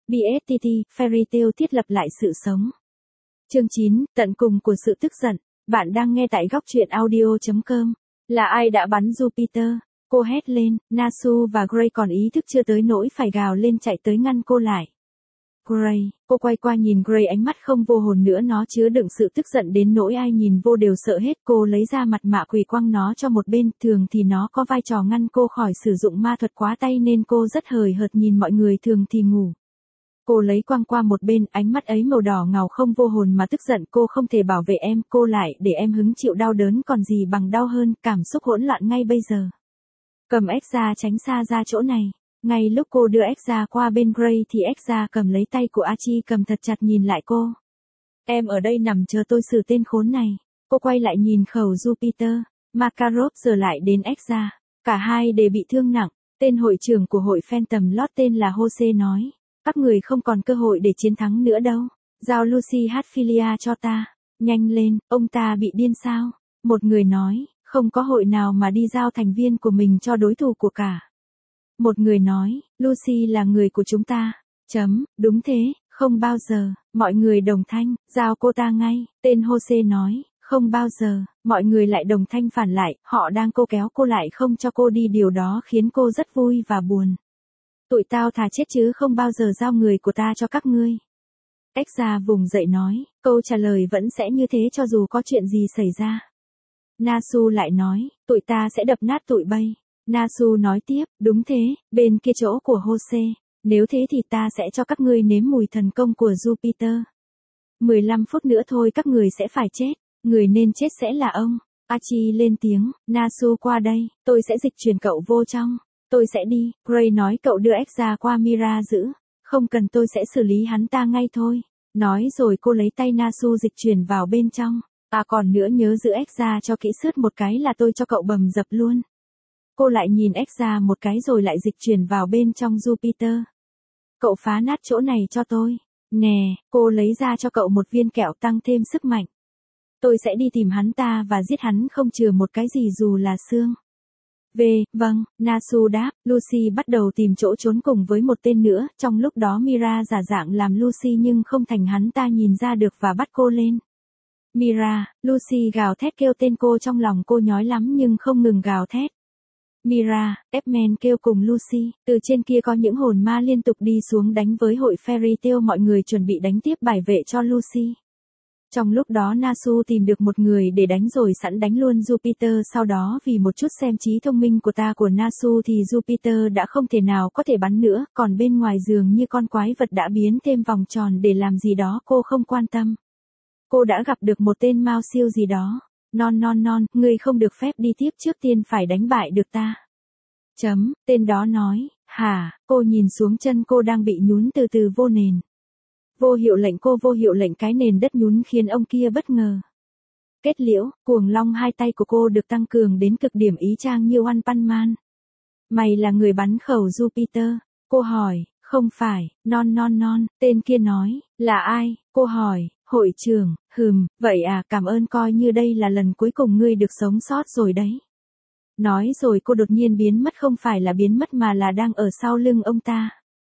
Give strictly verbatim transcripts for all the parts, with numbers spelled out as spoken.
bê ét tê tê, Fairy Tail thiết lập lại sự sống. Chương chín, tận cùng của sự tức giận. Bạn đang nghe tại góc truyện audio chấm com. Là ai đã bắn Jupiter? Cô hét lên, Nasu và Gray còn ý thức chưa tới nỗi phải gào lên chạy tới ngăn cô lại. Gray, cô quay qua nhìn Gray, ánh mắt không vô hồn nữa, nó chứa đựng sự tức giận đến nỗi ai nhìn vô đều sợ hết. Cô lấy ra mặt mạ quỷ quăng nó cho một bên, thường thì nó có vai trò ngăn cô khỏi sử dụng ma thuật quá tay nên cô rất hời hợt nhìn mọi người thường thì ngủ. Cô lấy quăng qua một bên, ánh mắt ấy màu đỏ ngầu không vô hồn mà tức giận. Cô không thể bảo vệ em, cô lại để em hứng chịu đau đớn còn gì bằng đau hơn, cảm xúc hỗn loạn ngay bây giờ. Cầm Exa tránh xa ra chỗ này. Ngay lúc cô đưa Exa qua bên Gray thì Exa cầm lấy tay của Archie, cầm thật chặt nhìn lại cô. Em ở đây nằm chờ tôi xử tên khốn này. Cô quay lại nhìn khẩu Jupiter. Makarov giờ lại đến Exa. Cả hai đều bị thương nặng. Tên hội trưởng của hội Phantom Lord tên là Jose nói. Các người không còn cơ hội để chiến thắng nữa đâu. Giao Lucy Hatfilia cho ta. Nhanh lên, ông ta bị điên sao? Một người nói, không có hội nào mà đi giao thành viên của mình cho đối thủ của cả. Một người nói, Lucy là người của chúng ta. Chấm, đúng thế, không bao giờ. Mọi người đồng thanh, giao cô ta ngay. Tên Jose nói, không bao giờ. Mọi người lại đồng thanh phản lại, họ đang cố kéo cô lại không cho cô đi, điều đó khiến cô rất vui và buồn. Tụi tao thà chết chứ không bao giờ giao người của ta cho các ngươi. Exa vùng dậy nói, câu trả lời vẫn sẽ như thế cho dù có chuyện gì xảy ra. Nasu lại nói, tụi ta sẽ đập nát tụi bay. Nasu nói tiếp, đúng thế, bên kia chỗ của Jose. Nếu thế thì ta sẽ cho các ngươi nếm mùi thần công của Jupiter. mười lăm phút nữa thôi các người sẽ phải chết. Người nên chết sẽ là ông. Archie lên tiếng, Nasu qua đây, tôi sẽ dịch chuyển cậu vô trong. Tôi sẽ đi, Gray nói, cậu đưa Exa qua Mira giữ. Không cần, tôi sẽ xử lý hắn ta ngay thôi. Nói rồi cô lấy tay Nasu dịch chuyển vào bên trong. À còn nữa, nhớ giữ Exa cho kỹ, sướt một cái là tôi cho cậu bầm dập luôn. Cô lại nhìn Exa một cái rồi lại dịch chuyển vào bên trong Jupiter. Cậu phá nát chỗ này cho tôi. Nè, cô lấy ra cho cậu một viên kẹo tăng thêm sức mạnh. Tôi sẽ đi tìm hắn ta và giết hắn không chừa một cái gì dù là xương. V, vâng, Nasu đáp. Lucy bắt đầu tìm chỗ trốn cùng với một tên nữa. Trong lúc đó Mira giả dạng làm Lucy nhưng không thành hắn ta nhìn ra được và bắt cô lên. Mira, Lucy gào thét kêu tên cô, trong lòng cô nhói lắm nhưng không ngừng gào thét. Mira, Edmund kêu cùng Lucy. Từ trên kia có những hồn ma liên tục đi xuống đánh với hội Fairy Tail, mọi người chuẩn bị đánh tiếp bài vệ cho Lucy. Trong lúc đó Nasu tìm được một người để đánh rồi sẵn đánh luôn Jupiter. Sau đó vì một chút xem trí thông minh của ta của Nasu thì Jupiter đã không thể nào có thể bắn nữa, còn bên ngoài dường như con quái vật đã biến thêm vòng tròn để làm gì đó cô không quan tâm. Cô đã gặp được một tên Mao siêu gì đó. Non non non, ngươi không được phép đi tiếp, trước tiên phải đánh bại được ta. Chấm, tên đó nói, hả, cô nhìn xuống chân cô đang bị nhún từ từ vô nền. Vô hiệu lệnh, cô vô hiệu lệnh, cái nền đất nhún khiến ông kia bất ngờ. Kết liễu, cuồng long hai tay của cô được tăng cường đến cực điểm, ý chang như One Punch Man. Mày là người bắn khẩu Jupiter? Cô hỏi, không phải, non non non, tên kia nói, là ai? Cô hỏi, hội trưởng, hừm, vậy à, cảm ơn, coi như đây là lần cuối cùng ngươi được sống sót rồi đấy. Nói rồi cô đột nhiên biến mất, không phải là biến mất mà là đang ở sau lưng ông ta.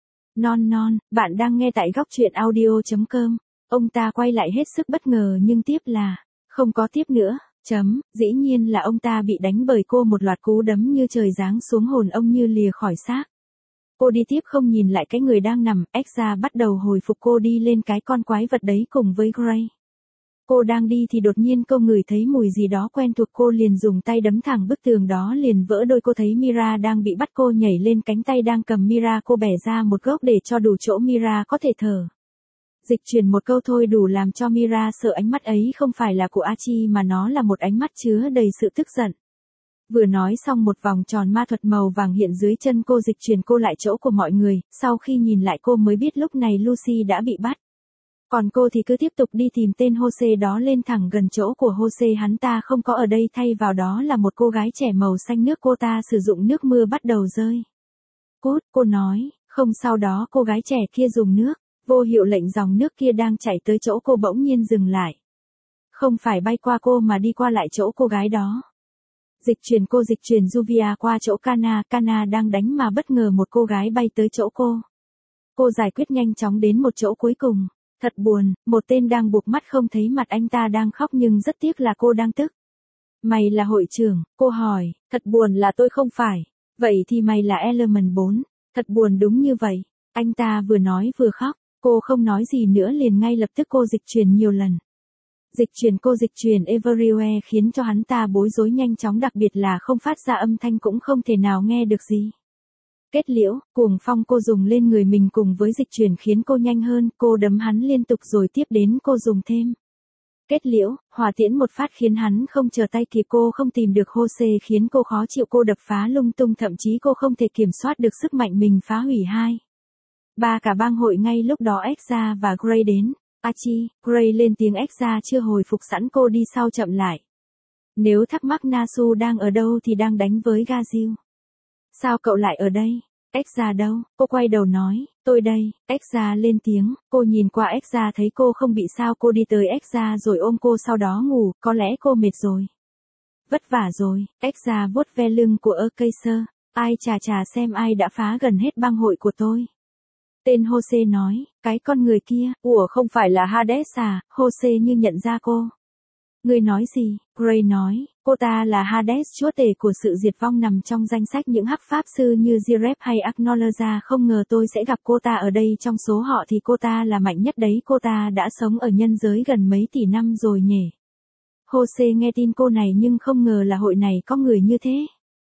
Non non, bạn đang nghe tại góc truyện audio chấm com. Ông ta quay lại hết sức bất ngờ nhưng tiếp là, không có tiếp nữa, chấm, dĩ nhiên là ông ta bị đánh bởi cô, một loạt cú đấm như trời giáng xuống, hồn ông như lìa khỏi xác. Cô đi tiếp không nhìn lại cái người đang nằm. Exa bắt đầu hồi phục, cô đi lên cái con quái vật đấy cùng với Gray. Cô đang đi thì đột nhiên cô ngửi thấy mùi gì đó quen thuộc, cô liền dùng tay đấm thẳng bức tường đó liền vỡ đôi. Cô thấy Mira đang bị bắt, cô nhảy lên, cánh tay đang cầm Mira cô bẻ ra một góc để cho đủ chỗ Mira có thể thở. Dịch chuyển một câu thôi đủ làm cho Mira sợ, ánh mắt ấy không phải là của Archie mà nó là một ánh mắt chứa đầy sự tức giận. Vừa nói xong một vòng tròn ma thuật màu vàng hiện dưới chân cô, dịch chuyển cô lại chỗ của mọi người. Sau khi nhìn lại cô mới biết lúc này Lucy đã bị bắt. Còn cô thì cứ tiếp tục đi tìm tên Jose đó, lên thẳng gần chỗ của Jose, hắn ta không có ở đây, thay vào đó là một cô gái trẻ màu xanh nước. Cô ta sử dụng nước mưa bắt đầu rơi. Cút, cô nói, không. Sau đó cô gái trẻ kia dùng nước, vô hiệu lệnh, dòng nước kia đang chảy tới chỗ cô bỗng nhiên dừng lại. Không phải bay qua cô mà đi qua lại chỗ cô gái đó. Dịch chuyển, cô dịch chuyển Juvia qua chỗ Kana, Kana đang đánh mà bất ngờ một cô gái bay tới chỗ cô. Cô giải quyết nhanh chóng đến một chỗ cuối cùng. Thật buồn, một tên đang buộc mắt không thấy mặt anh ta đang khóc nhưng rất tiếc là cô đang tức. Mày là hội trưởng, cô hỏi, thật buồn là tôi không phải. Vậy thì mày là Element bốn. Thật buồn đúng như vậy. Anh ta vừa nói vừa khóc, cô không nói gì nữa liền ngay lập tức cô dịch chuyển nhiều lần. Dịch chuyển cô dịch chuyển everywhere khiến cho hắn ta bối rối nhanh chóng, đặc biệt là không phát ra âm thanh cũng không thể nào nghe được gì. Kết liễu, cuồng phong cô dùng lên người mình cùng với dịch chuyển khiến cô nhanh hơn, cô đấm hắn liên tục rồi tiếp đến cô dùng thêm. Kết liễu, hỏa tiễn một phát khiến hắn không chờ tay kịp, cô không tìm được Jose khiến cô khó chịu, cô đập phá lung tung, thậm chí cô không thể kiểm soát được sức mạnh mình phá hủy hai. Ba cả bang hội ngay lúc đó Exa và Gray đến. Achi, Gray lên tiếng, Exa chưa hồi phục sẵn, cô đi sau chậm lại. Nếu thắc mắc Nasu đang ở đâu thì đang đánh với Gazil. Sao cậu lại ở đây? Exa đâu? Cô quay đầu nói, tôi đây. Exa lên tiếng, cô nhìn qua Exa thấy cô không bị sao, cô đi tới Exa rồi ôm cô sau đó ngủ, có lẽ cô mệt rồi. Vất vả rồi. Exa vuốt ve lưng của Akaser. Ai chà chà xem ai đã phá gần hết bang hội của tôi. Tên Jose nói, cái con người kia, ủa không phải là Hades à? Jose như nhận ra cô. Người nói gì? Gray nói, cô ta là Hades, chúa tể của sự diệt vong, nằm trong danh sách những hắc pháp sư như Jirep hay Acknowledge. Không ngờ tôi sẽ gặp cô ta ở đây, trong số họ thì cô ta là mạnh nhất đấy, cô ta đã sống ở nhân giới gần mấy tỷ năm rồi nhỉ. Jose nghe tin cô này nhưng không ngờ là hội này có người như thế.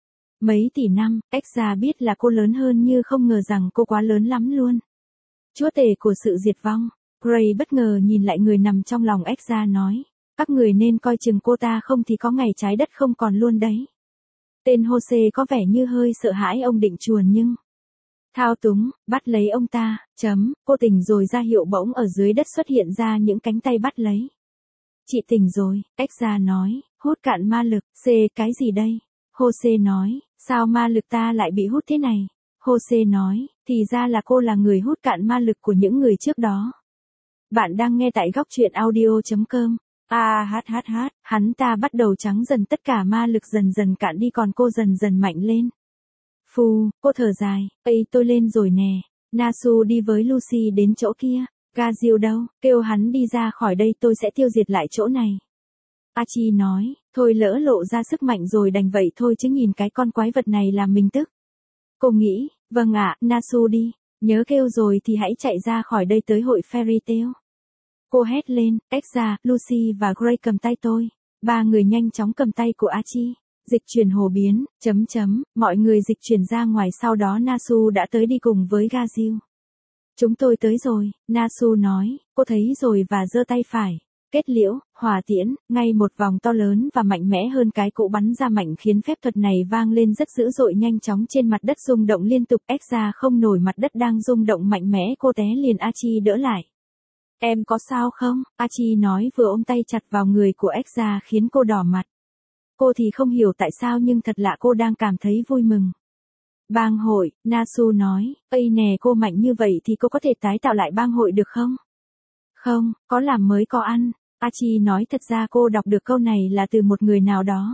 Mấy tỷ năm, Exa biết là cô lớn hơn nhưng không ngờ rằng cô quá lớn lắm luôn. Chúa tể của sự diệt vong. Gray bất ngờ nhìn lại người nằm trong lòng Exa nói. Các người nên coi chừng cô ta không thì có ngày trái đất không còn luôn đấy. Tên Jose có vẻ như hơi sợ hãi, ông định chuồn nhưng thao túng, bắt lấy ông ta, chấm, cô tỉnh rồi, ra hiệu bỗng ở dưới đất xuất hiện ra những cánh tay bắt lấy. Chị tỉnh rồi, Exa nói, hút cạn ma lực, C cái gì đây? Jose nói, sao ma lực ta lại bị hút thế này? Jose nói, thì ra là cô là người hút cạn ma lực của những người trước đó. Bạn đang nghe tại góc truyện audio chấm com. À hát hát hát, hắn ta bắt đầu trắng dần, tất cả ma lực dần dần cạn đi, còn cô dần dần mạnh lên. Phù, cô thở dài, ây tôi lên rồi nè. Nasu đi với Lucy đến chỗ kia. Gazil đâu, kêu hắn đi ra khỏi đây, tôi sẽ tiêu diệt lại chỗ này. Achi nói, thôi lỡ lộ ra sức mạnh rồi đành vậy thôi chứ nhìn cái con quái vật này làm mình tức. Cô nghĩ, vâng ạ, Nasu đi, nhớ kêu rồi thì hãy chạy ra khỏi đây tới hội Fairy Tail. Cô hét lên, Exa, Lucy và Gray cầm tay tôi. Ba người nhanh chóng cầm tay của Achi. Dịch chuyển hồ biến, chấm chấm, mọi người dịch chuyển ra ngoài, sau đó Nasu đã tới đi cùng với Gazil. Chúng tôi tới rồi, Nasu nói, cô thấy rồi và giơ tay phải. Kết liễu, hỏa tiễn, ngay một vòng to lớn và mạnh mẽ hơn cái cũ bắn ra mạnh khiến phép thuật này vang lên rất dữ dội, nhanh chóng trên mặt đất rung động liên tục. Exa không nổi, mặt đất đang rung động mạnh mẽ, cô té liền. Achi đỡ lại. Em có sao không? Achi nói vừa ôm tay chặt vào người của Exa khiến cô đỏ mặt. Cô thì không hiểu tại sao nhưng thật lạ cô đang cảm thấy vui mừng. Bang hội, Nasu nói, ây nè cô mạnh như vậy thì cô có thể tái tạo lại bang hội được không? Không, có làm mới có ăn. Achi nói thật ra cô đọc được câu này là từ một người nào đó.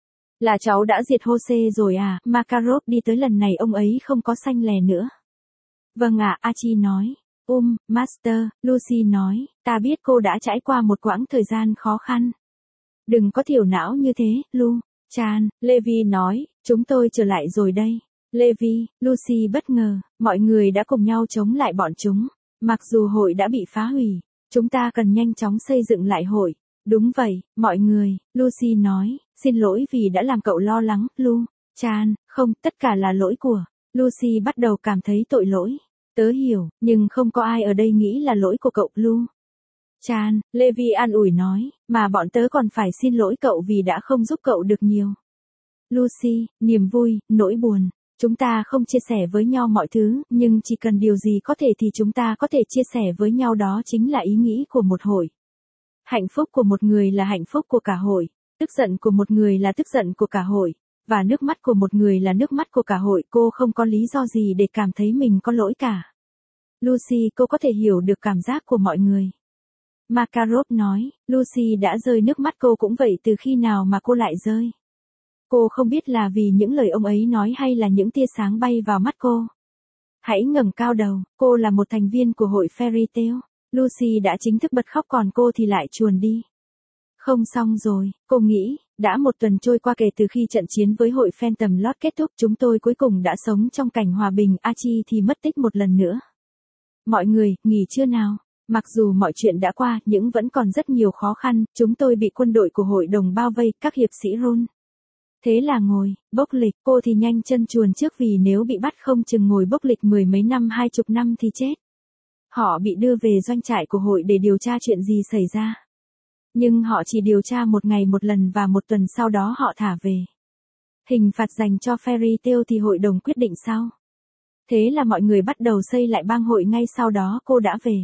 Là cháu đã diệt Jose rồi à? Makarov đi tới lần này ông ấy không có xanh lè nữa. Vâng ạ, Achi nói. Um, Master, Lucy nói, ta biết cô đã trải qua một quãng thời gian khó khăn. Đừng có thiểu não như thế, Lu. Chan, Levi nói, chúng tôi trở lại rồi đây. Levi, Lucy bất ngờ, mọi người đã cùng nhau chống lại bọn chúng. Mặc dù hội đã bị phá hủy, chúng ta cần nhanh chóng xây dựng lại hội. Đúng vậy, mọi người, Lucy nói, xin lỗi vì đã làm cậu lo lắng, Lu. Chan, không, tất cả là lỗi của. Lucy bắt đầu cảm thấy tội lỗi. Tớ hiểu, nhưng không có ai ở đây nghĩ là lỗi của cậu, Lu. Chan, Levi an ủi nói, mà bọn tớ còn phải xin lỗi cậu vì đã không giúp cậu được nhiều. Lucy, niềm vui, nỗi buồn. Chúng ta không chia sẻ với nhau mọi thứ, nhưng chỉ cần điều gì có thể thì chúng ta có thể chia sẻ với nhau, đó chính là ý nghĩ của một hội. Hạnh phúc của một người là hạnh phúc của cả hội, tức giận của một người là tức giận của cả hội, và nước mắt của một người là nước mắt của cả hội. Cô không có lý do gì để cảm thấy mình có lỗi cả. Lucy, cô có thể hiểu được cảm giác của mọi người. Makarov nói, Lucy đã rơi nước mắt, cô cũng vậy, từ khi nào mà cô lại rơi? Cô không biết là vì những lời ông ấy nói hay là những tia sáng bay vào mắt cô. Hãy ngẩng cao đầu, cô là một thành viên của hội Fairy Tail. Lucy đã chính thức bật khóc còn cô thì lại chuồn đi. Không xong rồi, cô nghĩ, đã một tuần trôi qua kể từ khi trận chiến với hội Phantom Lord kết thúc, chúng tôi cuối cùng đã sống trong cảnh hòa bình, Archie thì mất tích một lần nữa. Mọi người, nghỉ trưa nào. Mặc dù mọi chuyện đã qua, nhưng vẫn còn rất nhiều khó khăn, chúng tôi bị quân đội của hội đồng bao vây, các hiệp sĩ run. Thế là ngồi, bốc lịch, cô thì nhanh chân chuồn trước vì nếu bị bắt không chừng ngồi bốc lịch mười mấy năm hai chục năm thì chết. Họ bị đưa về doanh trại của hội để điều tra chuyện gì xảy ra. Nhưng họ chỉ điều tra một ngày một lần và một tuần sau đó họ thả về. Hình phạt dành cho Fairy Tail thì hội đồng quyết định sau. Thế là mọi người bắt đầu xây lại bang hội ngay sau đó cô đã về.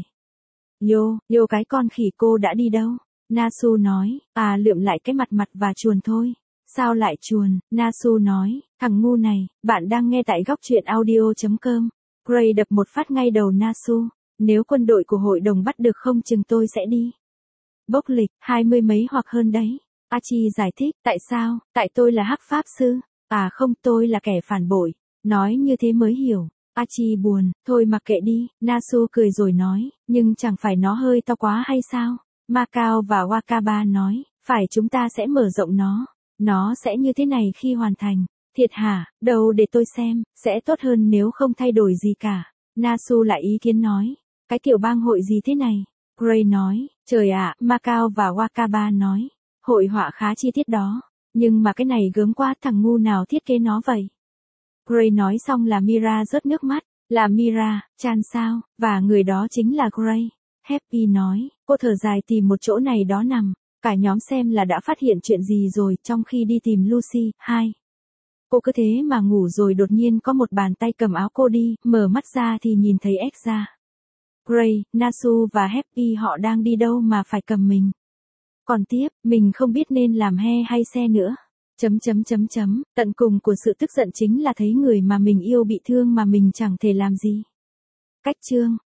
Yo, yo cái con khỉ cô đã đi đâu? Nasu nói, à lượm lại cái mặt mặt và chuồn thôi. Sao lại chuồn? Nasu nói, thằng ngu này, bạn đang nghe tại góc truyện audio chấm com. Gray đập một phát ngay đầu Nasu. Nếu quân đội của hội đồng bắt được không chừng tôi sẽ đi. Bốc lịch, hai mươi mấy hoặc hơn đấy. Archie giải thích, tại sao? Tại tôi là hắc pháp sư. À không, tôi là kẻ phản bội. Nói như thế mới hiểu. Archie buồn, thôi mặc kệ đi. Nasu cười rồi nói, nhưng chẳng phải nó hơi to quá hay sao? Macao và Wakaba nói, phải chúng ta sẽ mở rộng nó. Nó sẽ như thế này khi hoàn thành. Thiệt hả? Đâu để tôi xem, sẽ tốt hơn nếu không thay đổi gì cả. Nasu lại ý kiến nói, cái kiểu bang hội gì thế này? Gray nói, trời ạ, Macao và Wakaba nói, hội họa khá chi tiết đó. Nhưng mà cái này gớm quá, thằng ngu nào thiết kế nó vậy? Gray nói xong là Mira rớt nước mắt, là Mira, Chan sao, và người đó chính là Gray. Happy nói, cô thở dài tìm một chỗ này đó nằm, cả nhóm xem là đã phát hiện chuyện gì rồi trong khi đi tìm Lucy. Hai. Cô cứ thế mà ngủ rồi đột nhiên có một bàn tay cầm áo cô đi, mở mắt ra thì nhìn thấy Exa. Gray, Nasu và Happy họ đang đi đâu mà phải cầm mình. Còn tiếp, mình không biết nên làm he hay xe nữa. Chấm chấm chấm chấm, tận cùng của sự tức giận chính là thấy người mà mình yêu bị thương mà mình chẳng thể làm gì. Cách chương